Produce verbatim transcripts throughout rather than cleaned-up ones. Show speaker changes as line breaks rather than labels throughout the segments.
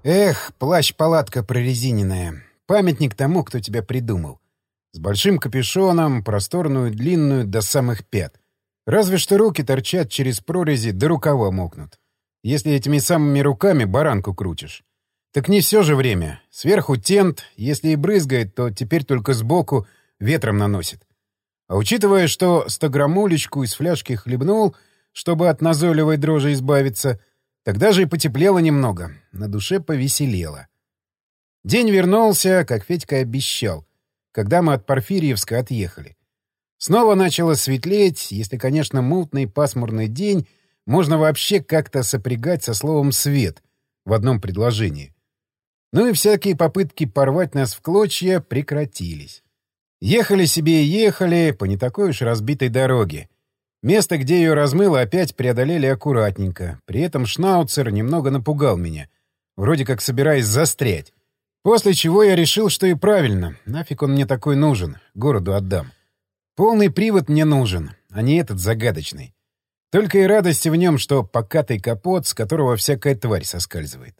Эх, плащ-палатка прорезиненная. Памятник тому, кто тебя придумал. С большим капюшоном, просторную, длинную, до самых пят. Разве что руки торчат через прорези, да рукава мокнут. Если этими самыми руками баранку крутишь. Так не все же время. Сверху тент, если и брызгает, то теперь только сбоку ветром наносит. А учитывая, что стограммулечку из фляжки хлебнул, чтобы от назойливой дрожи избавиться, тогда же и потеплело немного, на душе повеселело. День вернулся, как Федька обещал, когда мы от Порфирьевска отъехали. Снова начало светлеть, если, конечно, мутный пасмурный день можно вообще как-то сопрягать со словом «свет» в одном предложении. Ну и всякие попытки порвать нас в клочья прекратились. Ехали себе и ехали по не такой уж разбитой дороге. Место, где ее размыло, опять преодолели аккуратненько. При этом шнауцер немного напугал меня, вроде как собираясь застрять. После чего я решил, что и правильно. Нафиг он мне такой нужен, городу отдам. Полный привод мне нужен, а не этот загадочный. Только и радости в нем, что покатый капот, с которого всякая тварь соскальзывает.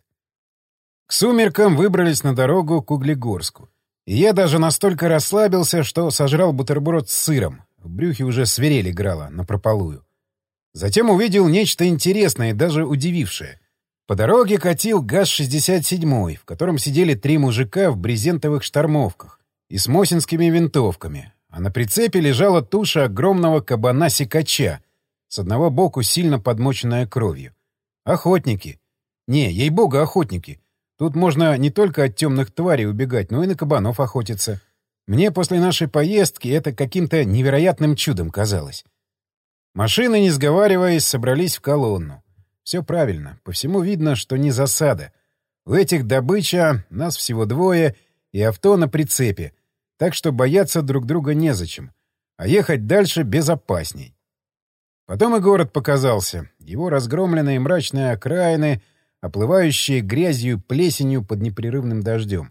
К сумеркам выбрались на дорогу к Углегорску. И я даже настолько расслабился, что сожрал бутерброд с сыром. В брюхе уже свирель играла напропалую. Затем увидел нечто интересное и даже удивившее. По дороге катил ГАЗ шестьдесят семь, в котором сидели три мужика в брезентовых штормовках и с мосинскими винтовками, а на прицепе лежала туша огромного кабана-сикача, с одного боку сильно подмоченная кровью. Охотники. Не, ей-богу, охотники. Тут можно не только от темных тварей убегать, но и на кабанов охотиться. Мне после нашей поездки это каким-то невероятным чудом казалось. Машины, не сговариваясь, собрались в колонну. Все правильно. По всему видно, что не засада. У этих добыча, нас всего двое, и авто на прицепе. Так что бояться друг друга незачем. А ехать дальше безопасней. Потом и город показался. Его разгромленные мрачные окраины, оплывающие грязью и плесенью под непрерывным дождем.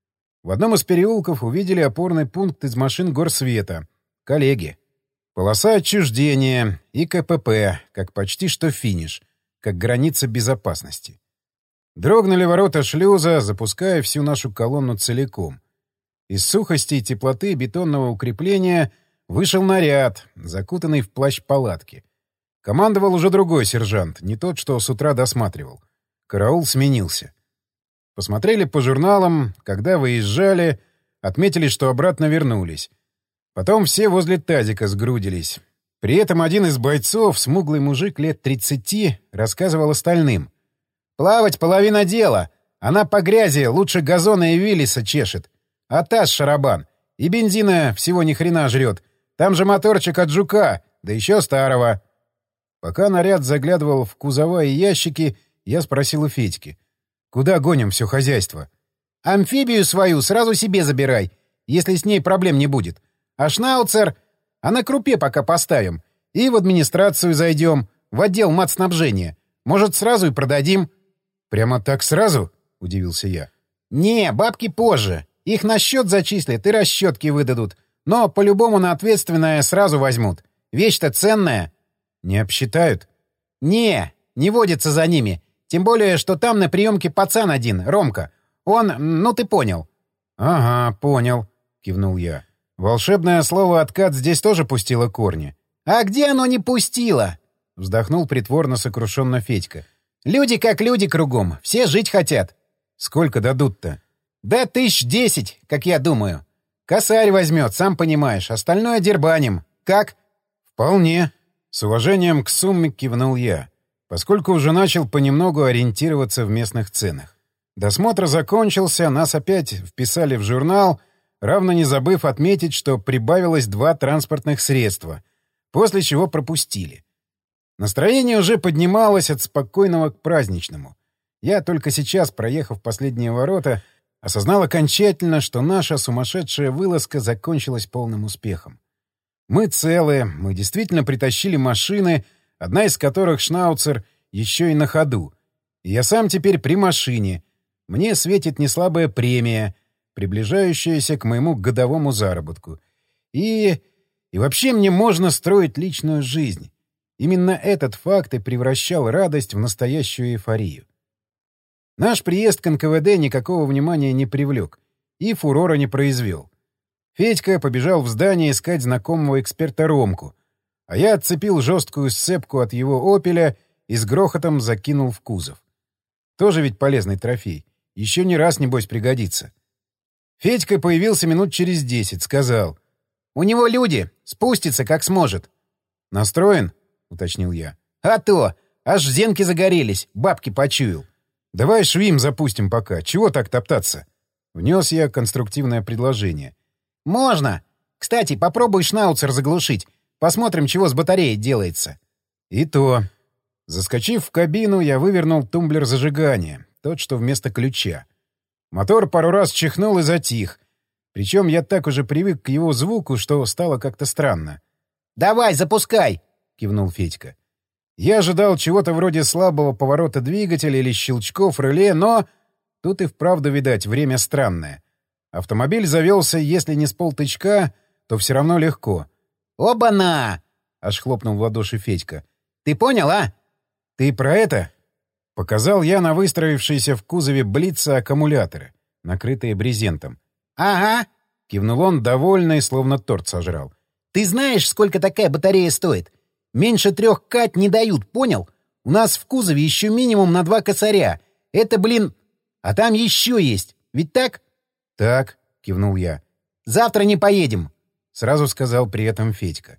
В одном из переулков увидели опорный пункт из машин горсвета. Коллеги. Полоса отчуждения и КПП, как почти что финиш, как граница безопасности. Дрогнули ворота шлюза, запуская всю нашу колонну целиком. Из сухости и теплоты бетонного укрепления вышел наряд, закутанный в плащ палатки. Командовал уже другой сержант, не тот, что с утра досматривал. Караул сменился. Посмотрели по журналам, когда выезжали, отметили, что обратно вернулись. Потом все возле тазика сгрудились. При этом один из бойцов, смуглый мужик лет тридцати, рассказывал остальным. «Плавать — половина дела. Она по грязи лучше газона и Виллиса чешет. А таз шарабан. И бензина всего ни хрена жрет. Там же моторчик от жука, да еще старого». Пока наряд заглядывал в кузова и ящики, я спросил у Федьки. «Куда гоним все хозяйство?» «Амфибию свою сразу себе забирай, если с ней проблем не будет. А шнауцер... А на крупе пока поставим. И в администрацию зайдем, в отдел матснабжения. Может, сразу и продадим». «Прямо так сразу?» — удивился я. «Не, бабки позже. Их на счет зачислят и расчетки выдадут. Но по-любому на ответственное сразу возьмут. Вещь-то ценная». «Не обсчитают?» «Не, не водится за ними. Тем более, что там на приемке пацан один, Ромка. Он... ну ты понял». «Ага, понял», — кивнул я. «Волшебное слово «откат» здесь тоже пустило корни». «А где оно не пустило?» — вздохнул притворно сокрушенно Федька. «Люди как люди кругом. Все жить хотят». «Сколько дадут-то?» «Да тысяч десять, как я думаю. Косарь возьмет, сам понимаешь. Остальное дербаним. Как?» «Вполне». С уважением к сумме кивнул я, поскольку уже начал понемногу ориентироваться в местных ценах. Досмотр закончился, нас опять вписали в журнал, равно не забыв отметить, что прибавилось два транспортных средства, после чего пропустили. Настроение уже поднималось от спокойного к праздничному. Я только сейчас, проехав последние ворота, осознал окончательно, что наша сумасшедшая вылазка закончилась полным успехом. Мы целые, мы действительно притащили машины, одна из которых шнауцер еще и на ходу. И я сам теперь при машине. Мне светит неслабая премия, приближающаяся к моему годовому заработку. И... и вообще мне можно строить личную жизнь. Именно этот факт и превращал радость в настоящую эйфорию. Наш приезд к эн ка вэ дэ никакого внимания не привлек и фурора не произвел. Федька побежал в здание искать знакомого эксперта Ромку, а я отцепил жесткую сцепку от его «Опеля» и с грохотом закинул в кузов. Тоже ведь полезный трофей. Еще не раз, небось, пригодится. Федька появился минут через десять, сказал: «У него люди, спустится как сможет». «Настроен?» — уточнил я. «А то! Аж зенки загорелись, бабки почуял». «Давай швим запустим пока. Чего так топтаться?» Внес я конструктивное предложение. «Можно! Кстати, попробуй шнауцер заглушить. Посмотрим, чего с батареей делается». И то. Заскочив в кабину, я вывернул тумблер зажигания, тот, что вместо ключа. Мотор пару раз чихнул и затих. Причем я так уже привык к его звуку, что стало как-то странно. «Давай, запускай!» — кивнул Федька. Я ожидал чего-то вроде слабого поворота двигателя или щелчков реле, но... Тут и вправду, видать, время странное. Автомобиль завелся, если не с полтычка, то все равно легко. «Оба-на!» — аж хлопнул в ладоши Федька. «Ты понял, а?» «Ты про это?» — показал я на выстроившиеся в кузове Блица аккумуляторы, накрытые брезентом. «Ага!» — кивнул он, довольный, словно торт сожрал. «Ты знаешь, сколько такая батарея стоит? Меньше трех кат не дают, понял? У нас в кузове еще минимум на два косаря. Это, блин... А там еще есть. Ведь так?» «Так», — кивнул я. «Завтра не поедем», — сразу сказал при этом Федька.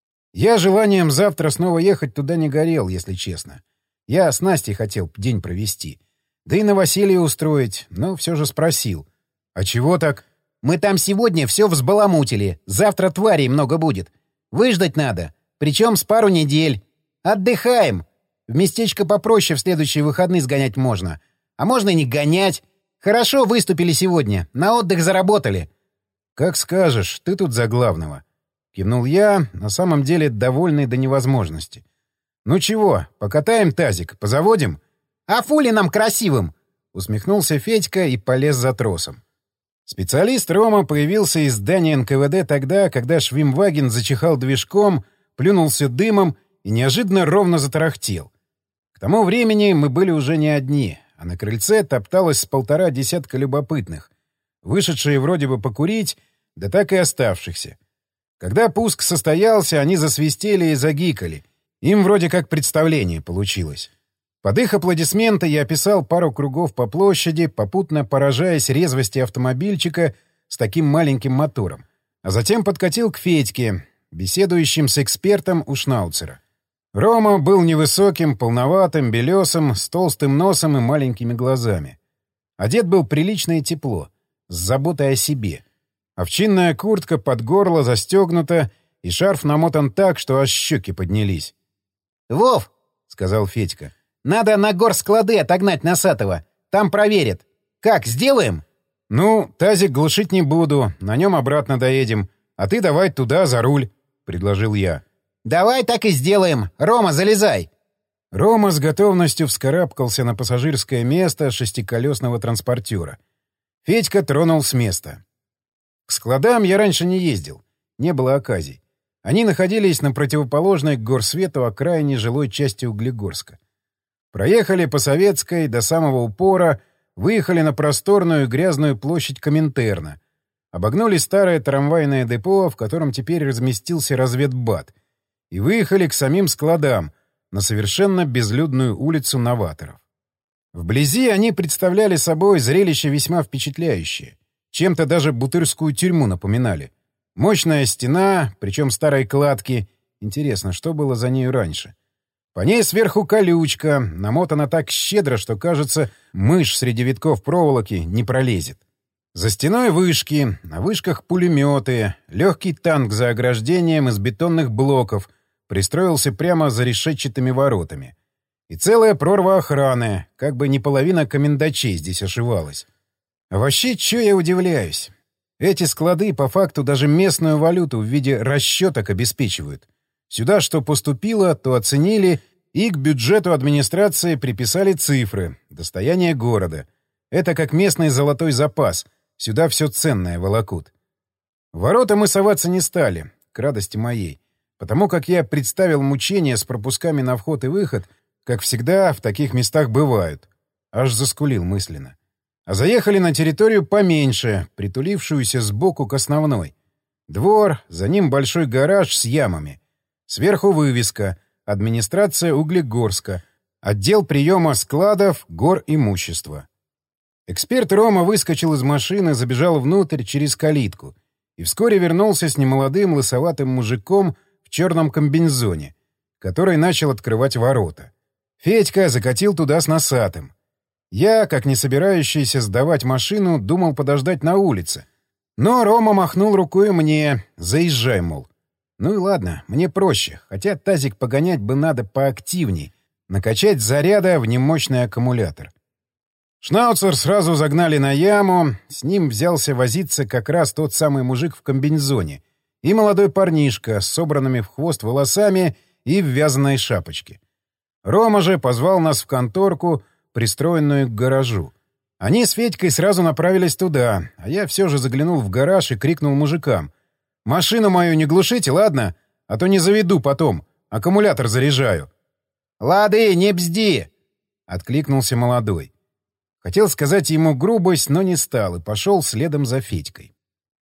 Я желанием завтра снова ехать туда не горел, если честно. Я с Настей хотел день провести. Да и новоселье устроить, но все же спросил. «А чего так?» «Мы там сегодня все взбаламутили. Завтра тварей много будет. Выждать надо. Причем с пару недель. Отдыхаем. В местечко попроще в следующие выходные сгонять можно. А можно и не гонять. Хорошо выступили сегодня. На отдых заработали». «Как скажешь, ты тут за главного». Кивнул я, на самом деле довольный до невозможности. «Ну чего, покатаем тазик, позаводим?» «А фули нам красивым!» — усмехнулся Федька и полез за тросом. Специалист Рома появился из здания эн ка вэ дэ тогда, когда Швимваген зачихал движком, плюнулся дымом и неожиданно ровно затарахтел. К тому времени мы были уже не одни, а на крыльце топталось с полтора десятка любопытных, вышедшие вроде бы покурить, да так и оставшихся. Когда пуск состоялся, они засвистели и загикали. Им вроде как представление получилось. Под их аплодисменты я описал пару кругов по площади, попутно поражаясь резвости автомобильчика с таким маленьким мотором. А затем подкатил к Федьке, беседующим с экспертом у Шнауцера. Рома был невысоким, полноватым, белесым, с толстым носом и маленькими глазами. Одет был прилично и тепло, с заботой о себе. Овчинная куртка под горло застегнута, и шарф намотан так, что аж щеки поднялись. «Вов!» — сказал Федька. «Надо на горсклады отогнать Носатого. Там проверят. Как, сделаем?» «Ну, тазик глушить не буду, на нем обратно доедем. А ты давай туда, за руль», — предложил я. «Давай так и сделаем. Рома, залезай!» Рома с готовностью вскарабкался на пассажирское место шестиколесного транспортера. Федька тронул с места. К складам я раньше не ездил. Не было оказий. Они находились на противоположной к горсвету окраине жилой части Углегорска. Проехали по Советской до самого упора, выехали на просторную грязную площадь Коминтерна, обогнули старое трамвайное депо, в котором теперь разместился разведбат, и выехали к самим складам, на совершенно безлюдную улицу Новаторов. Вблизи они представляли собой зрелище весьма впечатляющее. Чем-то даже бутырскую тюрьму напоминали. Мощная стена, причем старой кладки. Интересно, что было за нею раньше? По ней сверху колючка, намотана так щедро, что, кажется, мышь среди витков проволоки не пролезет. За стеной вышки, на вышках пулеметы, легкий танк за ограждением из бетонных блоков пристроился прямо за решетчатыми воротами. И целая прорва охраны, как бы не половина комендачей здесь ошивалась. А вообще, чё я удивляюсь? Эти склады по факту даже местную валюту в виде расчеток обеспечивают. Сюда что поступило, то оценили и к бюджету администрации приписали цифры, достояние города. Это как местный золотой запас. Сюда все ценное волокут. В ворота мы соваться не стали, к радости моей, потому как я представил мучения с пропусками на вход и выход, как всегда в таких местах бывают. аж заскулил мысленно. А заехали на территорию поменьше, притулившуюся сбоку к основной. Двор, за ним большой гараж с ямами. Сверху вывеска «Администрация Углегорска», отдел приема складов, гор имущества. Эксперт Рома выскочил из машины, забежал внутрь через калитку и вскоре вернулся с немолодым лысоватым мужиком в черном комбинезоне, который начал открывать ворота. Федька закатил туда с носатым. Я, как не собирающийся сдавать машину, думал подождать на улице. Но Рома махнул рукой мне: «Заезжай, мол». Ну и ладно, мне проще, хотя тазик погонять бы надо поактивней, накачать заряда в немощный аккумулятор. Шнауцер сразу загнали на яму, с ним взялся возиться как раз тот самый мужик в комбинезоне и молодой парнишка с собранными в хвост волосами и в вязаной шапочке. Рома же позвал нас в конторку, пристроенную к гаражу. Они с Федькой сразу направились туда, а я все же заглянул в гараж и крикнул мужикам: «Машину мою не глушите, ладно? А то не заведу потом, аккумулятор заряжаю». «Лады, не бзди!» — откликнулся молодой. Хотел сказать ему грубость, но не стал и пошел следом за Федькой.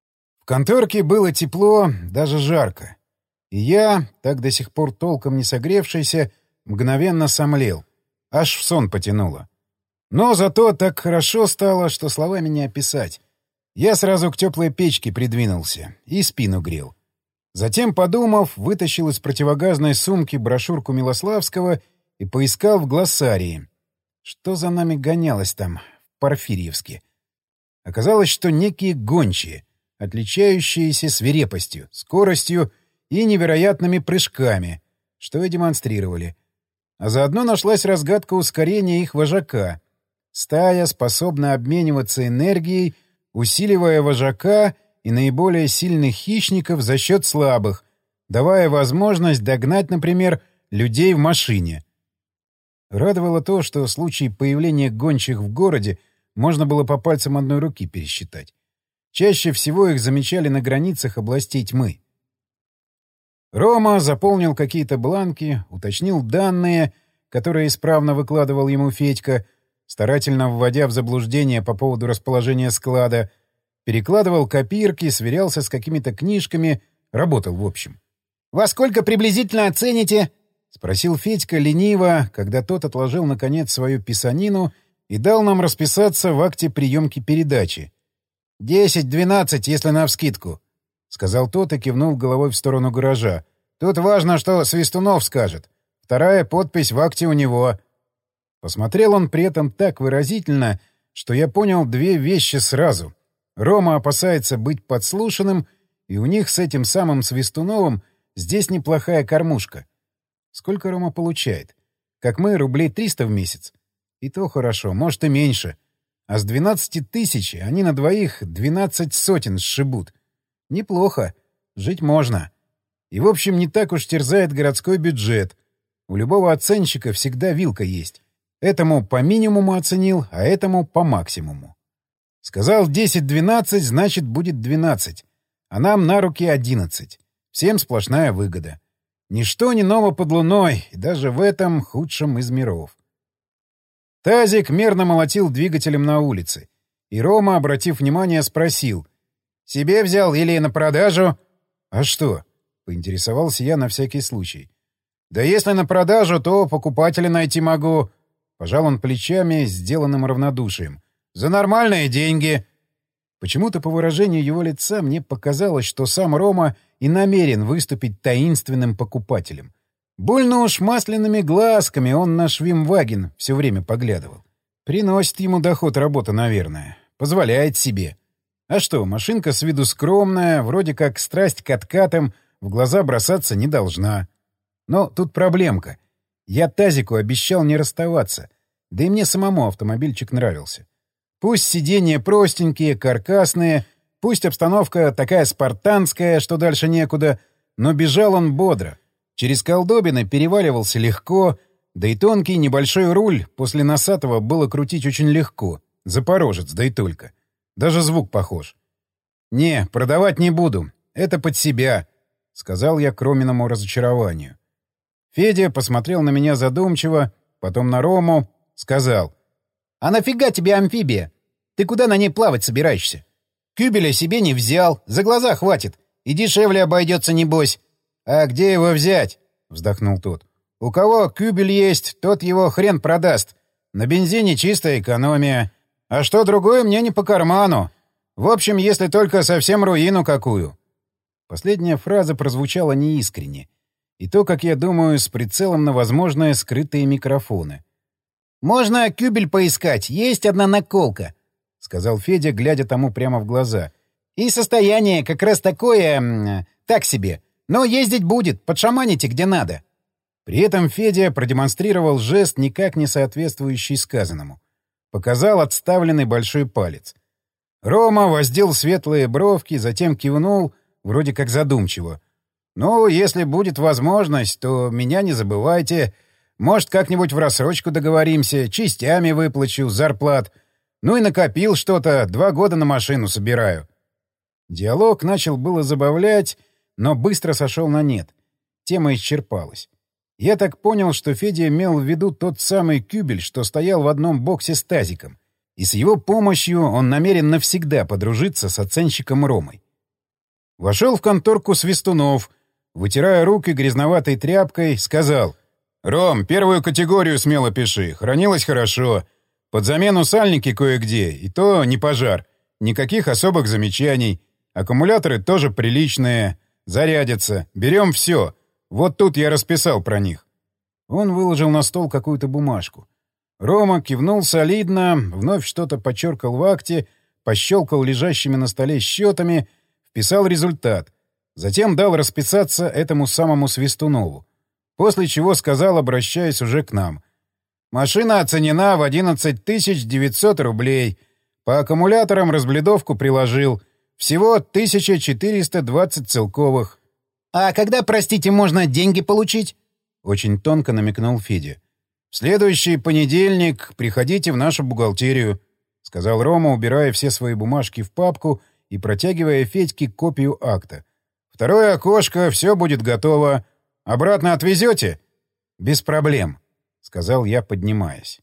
В конторке было тепло, даже жарко. И я, так до сих пор толком не согревшийся, мгновенно сомлел. Аж в сон потянуло. Но зато так хорошо стало, что словами не описать. Я сразу к теплой печке придвинулся и спину грел. Затем, подумав, вытащил из противогазной сумки брошюрку Милославского и поискал в глоссарии. Что за нами гонялось там, в Порфирьевске? Оказалось, что некие гончие, отличающиеся свирепостью, скоростью и невероятными прыжками, что и демонстрировали. А заодно нашлась разгадка ускорения их вожака. Стая способна обмениваться энергией, усиливая вожака и наиболее сильных хищников за счет слабых, давая возможность догнать, например, людей в машине. Радовало то, что в случае появления гончих в городе можно было по пальцам одной руки пересчитать. Чаще всего их замечали на границах областей тьмы. Рома заполнил какие-то бланки, уточнил данные, которые исправно выкладывал ему Федька, старательно вводя в заблуждение по поводу расположения склада, перекладывал копирки, сверялся с какими-то книжками, работал в общем. «Во сколько приблизительно оцените?» — спросил Федька лениво, когда тот отложил, наконец, свою писанину и дал нам расписаться в акте приемки передачи. «Десять-двенадцать, если навскидку», — сказал тот и кивнул головой в сторону гаража. «Тут важно, что Свистунов скажет. Вторая подпись в акте у него». Посмотрел он при этом так выразительно, что я понял две вещи сразу. Рома опасается быть подслушанным, и у них с этим самым Свистуновым здесь неплохая кормушка. Сколько Рома получает? Как мы, рублей триста в месяц? И то хорошо, может и меньше. А с двенадцати тысяч они на двоих двенадцать сотен сшибут. Неплохо. Жить можно. И, в общем, не так уж терзает городской бюджет. У любого оценщика всегда вилка есть. Этому по минимуму оценил, а этому по максимуму. Сказал десять-двенадцать, значит, будет двенадцать. А нам на руки одиннадцать. Всем сплошная выгода. Ничто не ново под луной, и даже в этом худшем из миров. Тазик мерно молотил двигателем на улице. И Рома, обратив внимание, спросил: «Себе взял или на продажу?» «А что?» — поинтересовался я на всякий случай. «Да если на продажу, то покупателя найти могу». Пожал он плечами, сделанным равнодушием. «За нормальные деньги». Почему-то по выражению его лица мне показалось, что сам Рома и намерен выступить таинственным покупателем. Больно уж масляными глазками он на Швимваген все время поглядывал. Приносит ему доход работа, наверное. Позволяет себе. А что, машинка с виду скромная, вроде как страсть к откатам, в глаза бросаться не должна. Но тут проблемка. Я Тазику обещал не расставаться. Да и мне самому автомобильчик нравился. Пусть сиденья простенькие, каркасные, пусть обстановка такая спартанская, что дальше некуда, но бежал он бодро. Через колдобины переваливался легко, да и тонкий небольшой руль после носатого было крутить очень легко. Запорожец, да и только. Даже звук похож. «Не, продавать не буду. Это под себя», — сказал я к Роминому разочарованию. Федя посмотрел на меня задумчиво, потом на Рому, сказал:
А нафига тебе амфибия? Ты куда на ней плавать собираешься? Кюбеля себе не взял, за глаза хватит. И дешевле обойдется, небось. — А где его взять? — вздохнул тот. — У кого кюбель есть, тот его хрен продаст. На бензине чистая экономия. А что другое мне не по карману. В общем, если только совсем руину какую. Последняя фраза прозвучала неискренне. И то, как я думаю, с прицелом на возможные скрытые микрофоны. «Можно кюбель поискать, есть одна наколка», — сказал Федя, глядя тому прямо в глаза. «И состояние как раз такое... так себе. Но ездить будет, подшаманите где надо». При этом Федя продемонстрировал жест, никак не соответствующий сказанному. Показал отставленный большой палец. Рома воздел светлые бровки, затем кивнул, вроде как задумчиво. «Ну, если будет возможность, то меня не забывайте. Может, как-нибудь в рассрочку договоримся, частями выплачу, зарплат. Ну и накопил что-то, два года на машину собираю». Диалог начал было забавлять, но быстро сошел на нет. Тема исчерпалась. Я так понял, что Федя имел в виду тот самый кюбель, что стоял в одном боксе с тазиком. И с его помощью он намерен навсегда подружиться с оценщиком Ромой. Вошел в конторку Свистунов, вытирая руки грязноватой тряпкой, сказал: «Ром, первую категорию смело пиши. Хранилось хорошо. Под замену сальники кое-где, и то не пожар. Никаких особых замечаний. Аккумуляторы тоже приличные. Зарядятся. Берем все. Вот тут я расписал про них». Он выложил на стол какую-то бумажку. Рома кивнул солидно, вновь что-то почеркал в акте, пощелкал лежащими на столе счетами, вписал результат. Затем дал расписаться этому самому Свистунову. После чего сказал, обращаясь уже к нам: «Машина оценена в одиннадцать тысяч девятьсот рублей. По аккумуляторам разбледовку приложил. Всего тысяча четыреста двадцать целковых». «А когда, простите, можно деньги получить?» — очень тонко намекнул Федя. «В следующий понедельник приходите в нашу бухгалтерию», — сказал Рома, убирая все свои бумажки в папку и протягивая Федьке копию акта. «Второе окошко, все будет готово. Обратно отвезете?» «Без проблем», — сказал я, поднимаясь.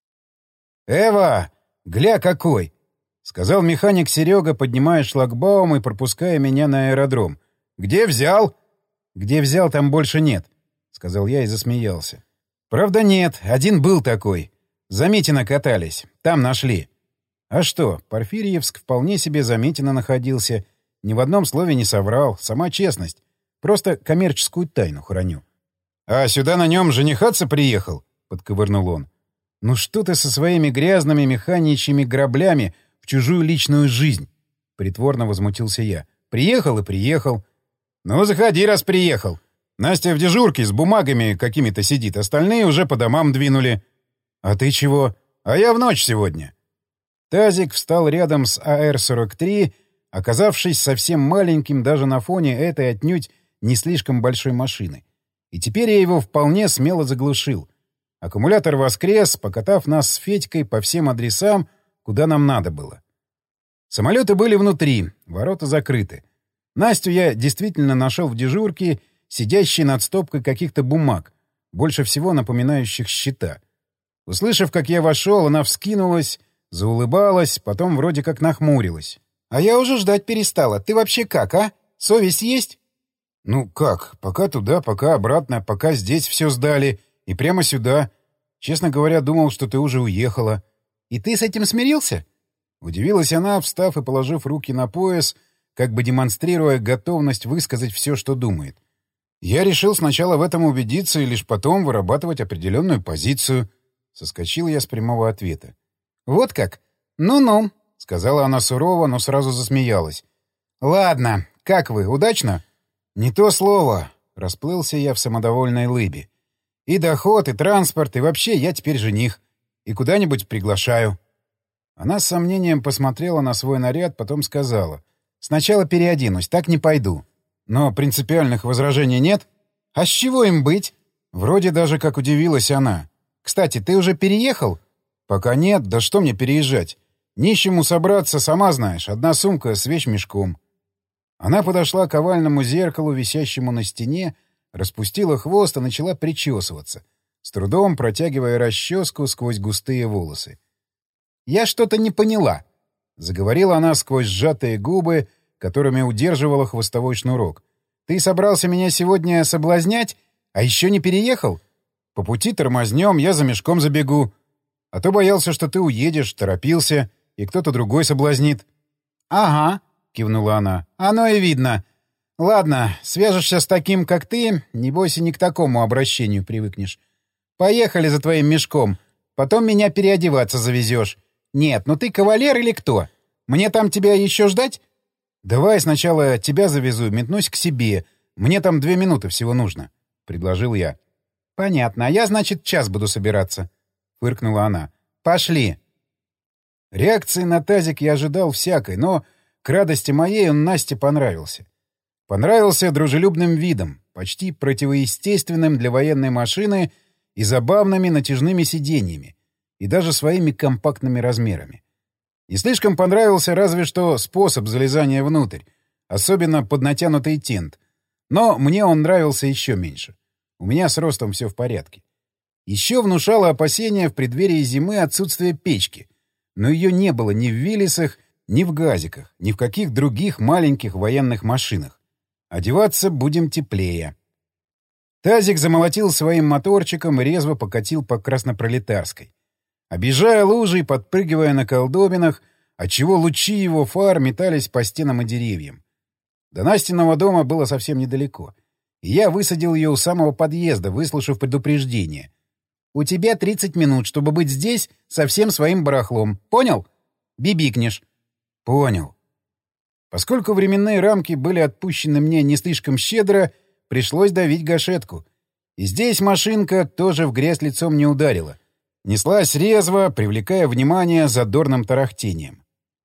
«Эва, гля какой!» — сказал механик Серега, поднимая шлагбаум и пропуская меня на аэродром. «Где взял?» «Где взял, там больше нет», — сказал я и засмеялся. «Правда нет, один был такой. За Митино катались, там нашли». А что, Порфирьевск вполне себе за Митино находился. Ни в одном слове не соврал, сама честность. Просто коммерческую тайну храню. «А сюда на нем женихаться приехал?» — подковырнул он. «Ну что ты со своими грязными механичьими граблями в чужую личную жизнь?» — притворно возмутился я. «Приехал и приехал». «Ну, заходи, раз приехал. Настя в дежурке с бумагами какими-то сидит, остальные уже по домам двинули». «А ты чего?» «А я в ночь сегодня». Тазик встал рядом с А Р сорок три, оказавшись совсем маленьким даже на фоне этой отнюдь не слишком большой машины. И теперь я его вполне смело заглушил. Аккумулятор воскрес, покатав нас с Федькой по всем адресам, куда нам надо было. Самолеты были внутри, ворота закрыты. Настю я действительно нашел в дежурке, сидящей над стопкой каких-то бумаг, больше всего напоминающих счета. Услышав, как я вошел, она вскинулась, заулыбалась, потом вроде как нахмурилась. «А я уже ждать перестала. Ты вообще как, а? Совесть есть?» «Ну как? Пока туда, пока обратно, пока здесь все сдали. И прямо сюда. Честно говоря, думал, что ты уже уехала». «И ты с этим смирился?» Удивилась она, встав и положив руки на пояс, как бы демонстрируя готовность высказать все, что думает. «Я решил сначала в этом убедиться и лишь потом вырабатывать определенную позицию». Соскочил я с прямого ответа. «Вот как? Ну-ну», — сказала она сурово, но сразу засмеялась. «Ладно, как вы, удачно?» «Не то слово», — расплылся я в самодовольной лыбе. «И доход, и транспорт, и вообще я теперь жених. И куда-нибудь приглашаю». Она с сомнением посмотрела на свой наряд, потом сказала: «Сначала переоденусь, так не пойду». «Но принципиальных возражений нет?» «А с чего им быть?» Вроде даже как удивилась она. «Кстати, ты уже переехал?» «Пока нет, да что мне переезжать? Нищему собраться, сама знаешь, одна сумка с вещмешком». Она подошла к овальному зеркалу, висящему на стене, распустила хвост и начала причесываться, с трудом протягивая расческу сквозь густые волосы. Я что-то не поняла. Заговорила она сквозь сжатые губы, которыми удерживала хвостовой шнурок. Ты собрался меня сегодня соблазнять, а еще не переехал? По пути тормознем, я за мешком забегу. А то боялся, что ты уедешь, торопился, и кто-то другой соблазнит. — Ага, — кивнула она, — оно и видно. Ладно, свяжешься с таким, как ты, небось и не к такому обращению привыкнешь. Поехали за твоим мешком, потом меня переодеваться завезешь. Нет, ну ты кавалер или кто? Мне там тебя еще ждать? Давай сначала тебя завезу, метнусь к себе. Мне там две минуты всего нужно, — предложил я. — Понятно, а я, значит, час буду собираться, — фыркнула она. — Пошли. Реакции на тазик я ожидал всякой, но к радости моей он Насте понравился. Понравился дружелюбным видом, почти противоестественным для военной машины и забавными натяжными сиденьями, и даже своими компактными размерами. Не слишком понравился разве что способ залезания внутрь, особенно под натянутый тент, но мне он нравился еще меньше. У меня с ростом все в порядке. Еще внушало опасения в преддверии зимы отсутствие печки, но ее не было ни в Виллисах, ни в газиках, ни в каких других маленьких военных машинах. Одеваться будем теплее. Тазик замолотил своим моторчиком и резво покатил по Краснопролетарской, объезжая лужи и подпрыгивая на колдобинах, отчего лучи его фар метались по стенам и деревьям. До Настиного дома было совсем недалеко, и я высадил ее у самого подъезда, выслушав предупреждение. «У тебя тридцать минут, чтобы быть здесь со всем своим барахлом. Понял? Бибикнешь». «Понял». Поскольку временные рамки были отпущены мне не слишком щедро, пришлось давить гашетку. И здесь машинка тоже в грязь лицом не ударила. Неслась резво, привлекая внимание задорным тарахтением.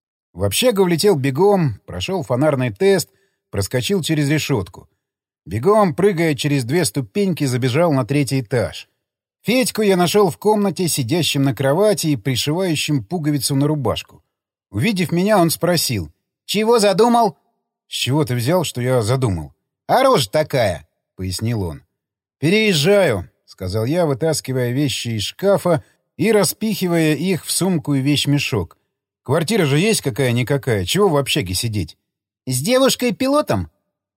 В общагу влетел бегом, прошел фонарный тест, проскочил через решетку. Бегом, прыгая через две ступеньки, забежал на третий этаж. Федьку я нашел в комнате, сидящим на кровати и пришивающим пуговицу на рубашку. Увидев меня, он спросил: «Чего задумал?» «С чего ты взял, что я задумал?» «А рожа такая», — пояснил он. «Переезжаю», — сказал я, вытаскивая вещи из шкафа и распихивая их в сумку и вещмешок. «Квартира же есть какая-никакая, чего в общаге сидеть?» «С девушкой-пилотом?»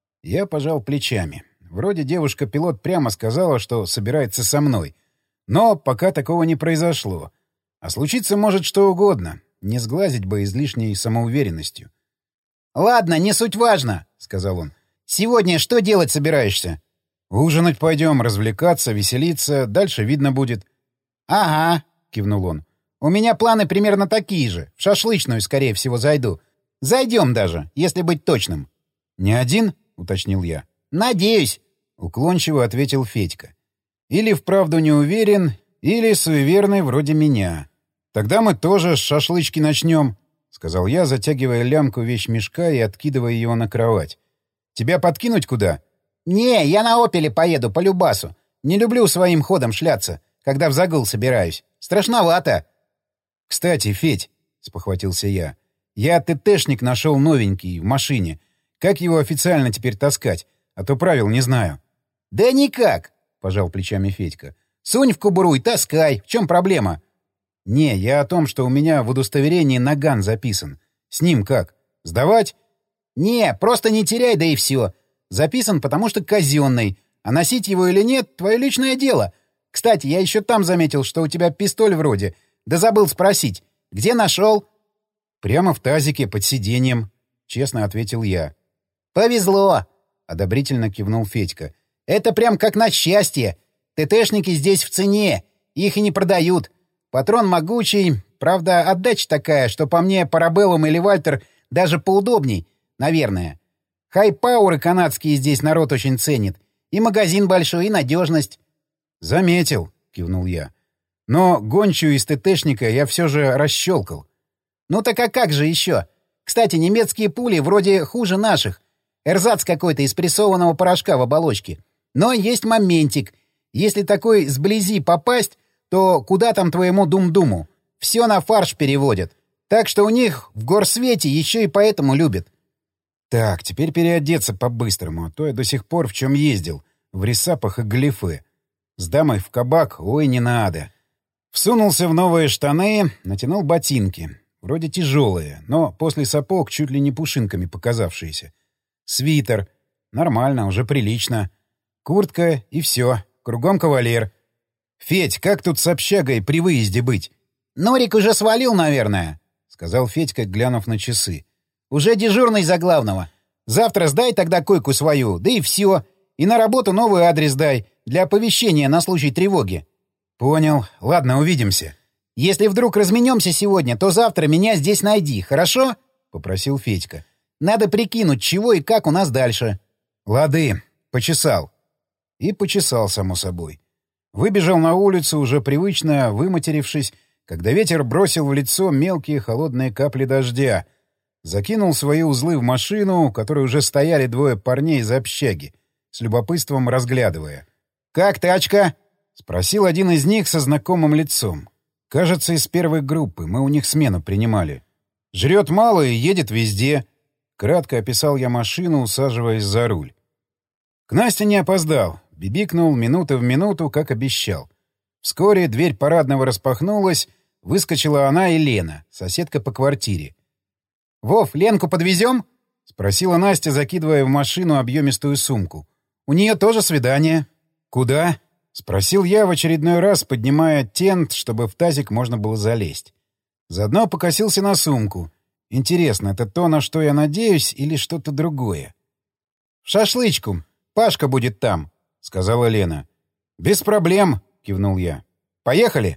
Я пожал плечами. Вроде девушка-пилот прямо сказала, что собирается со мной. Но пока такого не произошло. А случиться может что угодно. Не сглазить бы излишней самоуверенностью. «Ладно, не суть важно», — сказал он. «Сегодня что делать собираешься?» «Ужинать пойдем, развлекаться, веселиться. Дальше видно будет». «Ага», — кивнул он. «У меня планы примерно такие же. В шашлычную, скорее всего, зайду. Зайдем даже, если быть точным». «Не один?» — уточнил я. «Надеюсь», — уклончиво ответил Федька. «Или вправду не уверен, или суеверный вроде меня. Тогда мы тоже с шашлычки начнем», — сказал я, затягивая лямку вещмешка и откидывая его на кровать. «Тебя подкинуть куда?» «Не, я на «Опеле» поеду, по любасу. Не люблю своим ходом шляться, когда в загул собираюсь. Страшновато». «Кстати, Федь», — спохватился я, — «я ТТшник нашел новенький, в машине. Как его официально теперь таскать? А то правил не знаю». «Да никак», — пожал плечами Федька. «Сунь в кобуру и таскай. В чем проблема?» «Не, я о том, что у меня в удостоверении наган записан. С ним как? Сдавать?» «Не, просто не теряй, да и все. Записан, потому что казенный. А носить его или нет — твое личное дело. Кстати, я еще там заметил, что у тебя пистоль вроде. Да забыл спросить. Где нашел?» «Прямо в тазике, под сиденьем», — честно ответил я. «Повезло», — одобрительно кивнул Федька. «Это прям как на счастье. ТТшники здесь в цене. Их и не продают. Патрон могучий. Правда, отдача такая, что по мне Парабеллум или Вальтер даже поудобней, наверное. Хай-пауэры канадские здесь народ очень ценит. И магазин большой, и надежность». «Заметил», — кивнул я. «Но гончую из ТТшника я все же расщелкал». «Ну так а как же еще? Кстати, немецкие пули вроде хуже наших. Эрзац какой-то из прессованного порошка в оболочке. Но есть моментик. Если такой сблизи попасть, то куда там твоему дум-думу? Все на фарш переводят. Так что у них в горсвете еще и поэтому любят». «Так, теперь переодеться по-быстрому, а то я до сих пор в чем ездил. В ресапах и галифе. С дамой в кабак, ой, не надо».
Всунулся в новые штаны, натянул ботинки. Вроде тяжелые, но после сапог чуть ли не пушинками показавшиеся. Свитер. Нормально, уже прилично. Куртка и все. Кругом кавалер. «Федь, как тут с общагой при выезде быть?»
«Норик уже свалил, наверное»,
— сказал Федька, глянув на часы.
«Уже дежурный за главного. Завтра сдай тогда койку свою, да и все. И на работу новый адрес дай, для оповещения на случай тревоги».
«Понял. Ладно, увидимся».
«Если вдруг разменемся сегодня, то завтра меня здесь найди, хорошо?» — попросил Федька. «Надо прикинуть, чего и как у нас дальше».
«Лады. Почесал». И почесал, само собой. Выбежал на улицу, уже привычно выматерившись, когда ветер бросил в лицо мелкие холодные капли дождя. Закинул свои узлы в машину, у которой уже стояли двое парней из общаги, с любопытством разглядывая. «Как тачка?» — спросил один из них со знакомым лицом. Кажется, из первой группы, мы у них смену принимали. «Жрет мало и едет везде», — кратко описал я машину, усаживаясь за руль. К Насте не опоздал, бибикнул минута в минуту, как обещал. Вскоре дверь парадного распахнулась, выскочила она и Лена, соседка по квартире.
«Вов, Ленку подвезем?»
— спросила Настя, закидывая в машину объемистую сумку. «У нее тоже свидание». «Куда?» — спросил я в очередной раз, поднимая тент, чтобы в тазик можно было залезть. Заодно покосился на сумку. Интересно, это то, на что я надеюсь, или что-то другое? «В шашлычку. Пашка будет там», — сказала Лена. «Без проблем», — кивнул я. «Поехали?»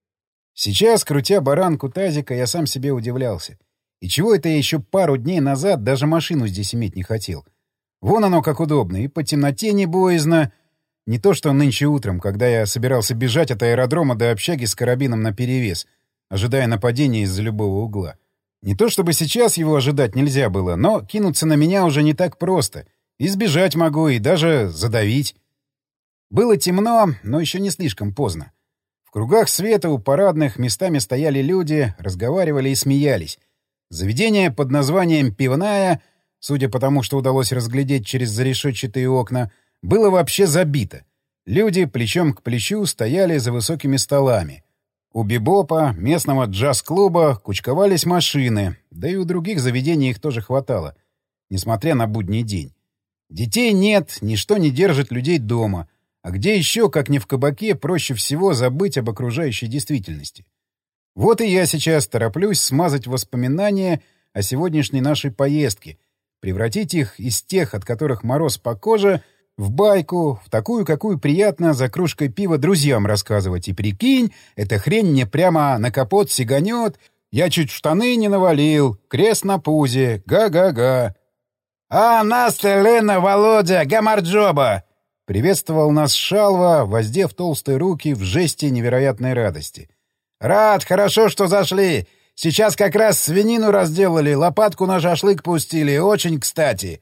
Сейчас, крутя баранку тазика, я сам себе удивлялся. И чего это я еще пару дней назад даже машину здесь иметь не хотел? Вон оно как удобно, и по темноте не боязно. Не то что нынче утром, когда я собирался бежать от аэродрома до общаги с карабином наперевес, ожидая нападения из-за любого угла. Не то чтобы сейчас его ожидать нельзя было, но кинуться на меня уже не так просто. Избежать могу и даже задавить. Было темно, но еще не слишком поздно. В кругах света у парадных местами стояли люди, разговаривали и смеялись. Заведение под названием «Пивная», судя по тому, что удалось разглядеть через зарешетчатые окна, было вообще забито. Люди плечом к плечу стояли за высокими столами. У бибопа, местного джаз-клуба, кучковались машины, да и у других заведений их тоже хватало, несмотря на будний день. Детей нет, ничто не держит людей дома. А где еще, как не в кабаке, проще всего забыть об окружающей действительности? Вот и я сейчас тороплюсь смазать воспоминания о сегодняшней нашей поездке, превратить их из тех, от которых мороз по коже, в байку, в такую, какую приятно за кружкой пива друзьям рассказывать. И прикинь, эта хрень мне прямо на капот сиганет, я чуть в штаны не навалил, крест на пузе, га-га-га. «А, Настя, Лена, Володя, гамарджоба!» — приветствовал нас Шалва, воздев толстые руки в жесте невероятной радости. «Рад, хорошо, что зашли. Сейчас как раз свинину разделали, лопатку на шашлык пустили. Очень кстати».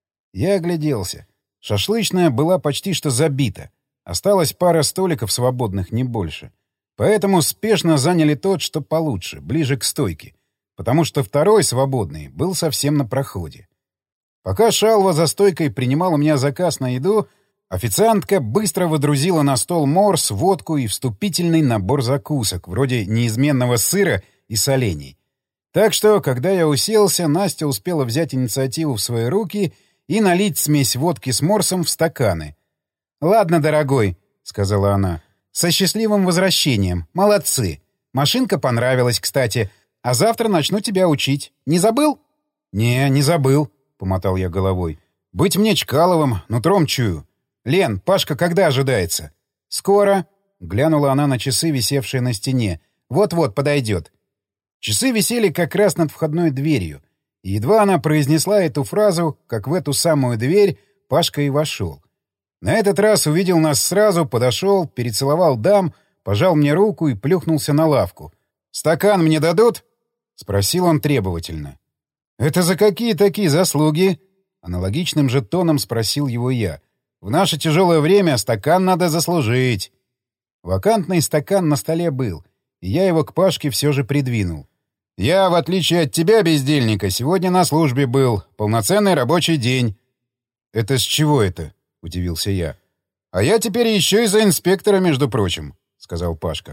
Я огляделся. Шашлычная была почти что забита. Осталась пара столиков свободных, не больше. Поэтому спешно заняли тот, что получше, ближе к стойке. Потому что второй, свободный, был совсем на проходе. Пока Шалва за стойкой принимал у меня заказ на еду, официантка быстро водрузила на стол морс, водку и вступительный набор закусок, вроде неизменного сыра и солений. Так что, когда я уселся, Настя успела взять инициативу в свои руки и налить смесь водки с морсом в стаканы. «Ладно, дорогой», — сказала она, — «со счастливым возвращением. Молодцы. Машинка понравилась, кстати. А завтра начну тебя учить. Не забыл?» «Не, не забыл», — помотал я головой. «Быть мне Чкаловым, нутром чую. Лен, Пашка когда ожидается?» «Скоро», — глянула она на часы, висевшие на стене. «Вот-вот подойдет». Часы висели как раз над входной дверью. И едва она произнесла эту фразу, как в эту самую дверь Пашка и вошел. На этот раз увидел нас сразу, подошел, перецеловал дам, пожал мне руку и плюхнулся на лавку. «Стакан мне дадут?» — спросил он требовательно. «Это за какие такие заслуги?» — аналогичным же тоном спросил его я. «В наше тяжелое время стакан надо заслужить». Вакантный стакан на столе был, и я его к Пашке все же придвинул. «Я, в отличие от тебя, бездельника, сегодня на службе был. Полноценный рабочий день». «Это с чего это?» — удивился я. «А я теперь еще и за инспектора, между прочим», — сказал Пашка.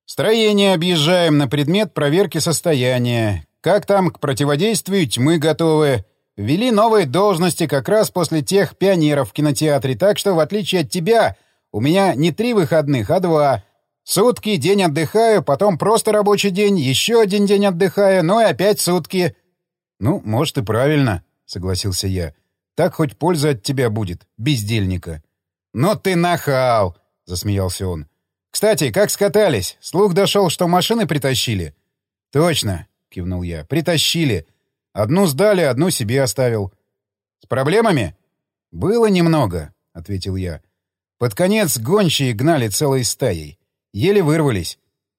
Строение объезжаем на предмет проверки состояния. Как там к противодействию тьмы готовы? Ввели новые должности как раз после тех пионеров в кинотеатре, так что, в отличие от тебя, у меня не три выходных, а два. Сутки, день отдыхаю, потом просто рабочий день, еще один день отдыхаю, ну и опять сутки. — Ну, может, и правильно, — согласился я. — Так хоть польза от тебя будет, бездельника. — Ну ты нахал, — засмеялся он. — Кстати, как скатались? Слух дошел, что машины притащили? — Точно, — кивнул я, — притащили. Одну сдали, одну себе оставил. — С проблемами? — Было немного, — ответил я. Под конец гончие гнали целой стаей. Еле вырвались.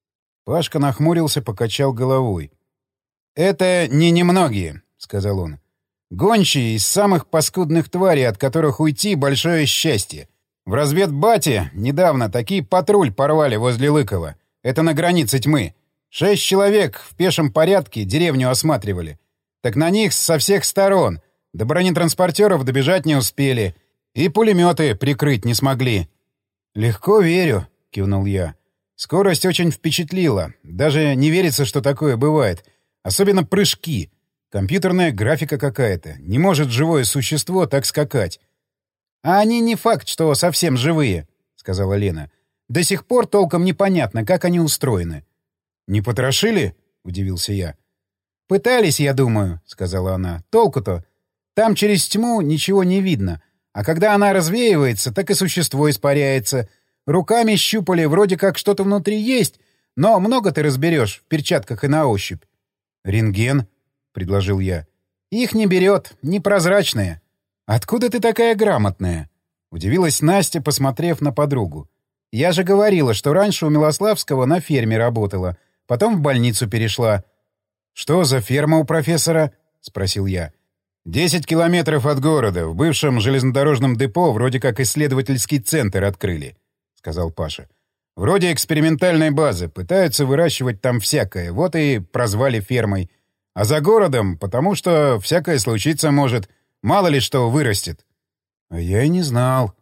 Пашка нахмурился, покачал головой. — Это не немногие, — сказал он. — Гончие из самых паскудных тварей, от которых уйти — большое счастье. В разведбате недавно такие патруль порвали возле Лыкова. Это на границе тьмы. Шесть человек в пешем порядке деревню осматривали. Так на них со всех сторон. До бронетранспортеров добежать не успели. И пулеметы прикрыть не смогли. — Легко верю, — кивнул я. Скорость очень впечатлила. Даже не верится, что такое бывает. Особенно прыжки. Компьютерная графика какая-то. Не может живое существо так скакать. — А они не факт, что совсем живые, — сказала Лена. — До сих пор толком непонятно, как они устроены. — Не потрошили? — удивился я. — Пытались, я думаю, — сказала она. — Толку-то? Там через тьму ничего не видно. А когда она развеивается, так и существо испаряется. Руками щупали, вроде как что-то внутри есть, но много ты разберешь в перчатках и на ощупь. — Рентген? — предложил я. — Их не берет, непрозрачные. — Откуда ты такая грамотная? — удивилась Настя, посмотрев на подругу. — Я же говорила, что раньше у Милославского на ферме работала, потом в больницу перешла. — Что за ферма у профессора? — спросил я. — Десять километров от города, в бывшем железнодорожном депо вроде как исследовательский центр открыли. — сказал Паша. — Вроде экспериментальной базы. Пытаются выращивать там всякое. Вот и прозвали фермой. А за городом, потому что всякое случиться может. Мало ли что вырастет. — А я и не знал.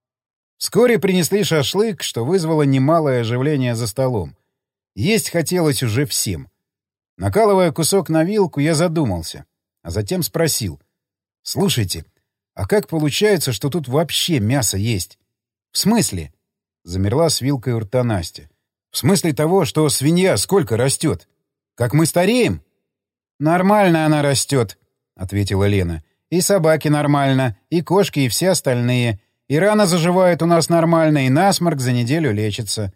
Вскоре принесли шашлык, что вызвало немалое оживление за столом. Есть хотелось уже всем. Накалывая кусок на вилку, я задумался. А затем спросил. — Слушайте, а как получается, что тут вообще мясо есть? — В смысле? Замерла с вилкой у рта Настя. — В смысле того, что свинья сколько растет? Как мы стареем? — Нормально она растет, — ответила Лена. — И собаки нормально, и кошки, и все остальные. И рана заживает у нас нормально, и насморк за неделю лечится.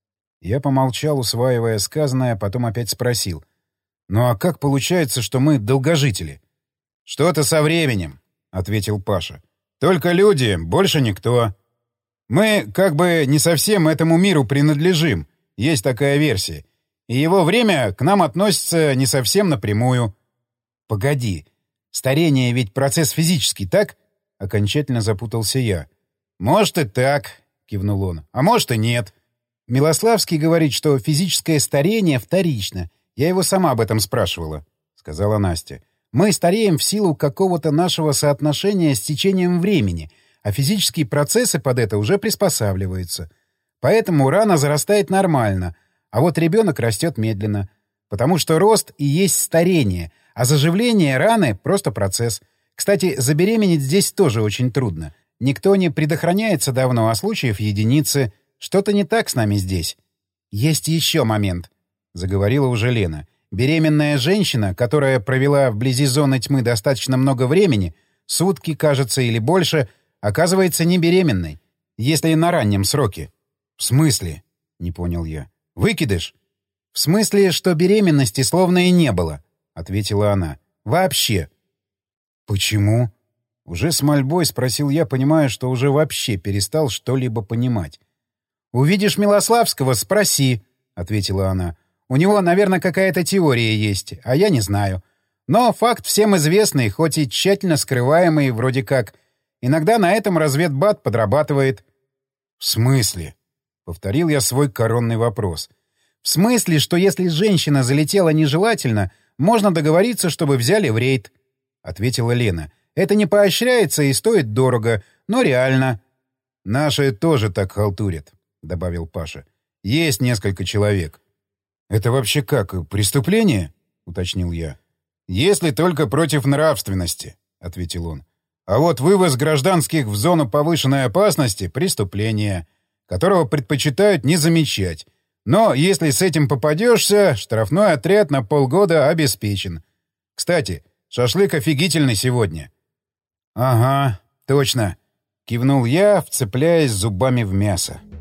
Я помолчал, усваивая сказанное, потом опять спросил. — Ну а как получается, что мы долгожители? — Что-то со временем, — ответил Паша. — Только люди, больше никто. Мы как бы не совсем этому миру принадлежим, есть такая версия. И его время к нам относится не совсем напрямую. — Погоди, старение ведь процесс физический, так? — окончательно запутался я. — Может и так, — кивнул он, — а может и нет. Милославский говорит, что физическое старение вторично. Я его сама об этом спрашивала, — сказала Настя. Мы стареем в силу какого-то нашего соотношения с течением времени, а физические процессы под это уже приспосабливаются. Поэтому рана зарастает нормально, а вот ребенок растет медленно. Потому что рост и есть старение, а заживление раны — просто процесс. Кстати, забеременеть здесь тоже очень трудно. Никто не предохраняется давно, а случаев единицы. Что-то не так с нами здесь. Есть еще момент, — заговорила уже Лена. Беременная женщина, которая провела вблизи зоны тьмы достаточно много времени, сутки, кажется, или больше, оказывается не беременной, если на раннем сроке. — В смысле? — не понял я. — Выкидыш? — В смысле, что беременности словно и не было, — ответила она. — Вообще. — Почему? — уже с мольбой спросил я, понимая, что уже вообще перестал что-либо понимать. — Увидишь Милославского — спроси, — ответила она. — У него, наверное, какая-то теория есть, а я не знаю. Но факт всем известный, хоть и тщательно скрываемый, вроде как. Иногда на этом разведбат подрабатывает. — В смысле? — повторил я свой коронный вопрос. — В смысле, что если женщина залетела нежелательно, можно договориться, чтобы взяли в рейд, — ответила Лена. — Это не поощряется и стоит дорого, но реально. — Наши тоже так халтурят, — добавил Паша. — Есть несколько человек. Это вообще как, преступление? — уточнил я. «Если только против нравственности», — ответил он. «А вот вывоз гражданских в зону повышенной опасности — преступление, которого предпочитают не замечать. Но если с этим попадешься, штрафной отряд на полгода обеспечен. Кстати, шашлык офигительный сегодня». «Ага, точно», — кивнул я, вцепляясь зубами в мясо.